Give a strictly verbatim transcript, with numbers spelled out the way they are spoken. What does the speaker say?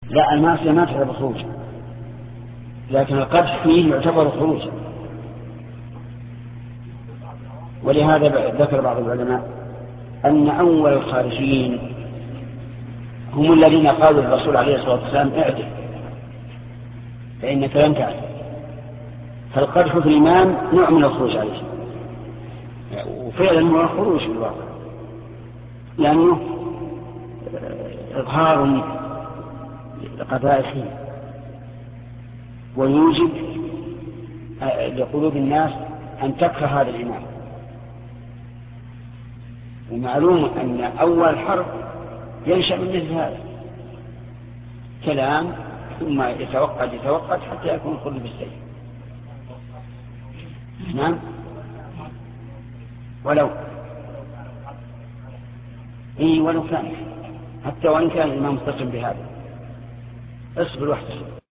لا، المعصية ما تعتبر خروج، لكن القدح فيه يعتبر خروج. ولهذا ذكر بعض العلماء أن أول الخارجين هم الذين قالوا الرسول عليه الصلاة والسلام اعدل فإنك لن تعدل. فالقدح في الإمام نوع من الخروج عليه، وفعلا هو الخروج في الواقع، لأنه إظهار لقبائحه ويوجب لقلوب الناس أن تكره هذا الإمام. ومعلوم أن أول حرب ينشأ من مثل هذا كلام، ثم يتوقد يتوقد حتى يكون خلد بالسيف. نعم، ولو إيه ولو كان، حتى وإن كان الإمام متصل بهذا، اصبر واحتسب.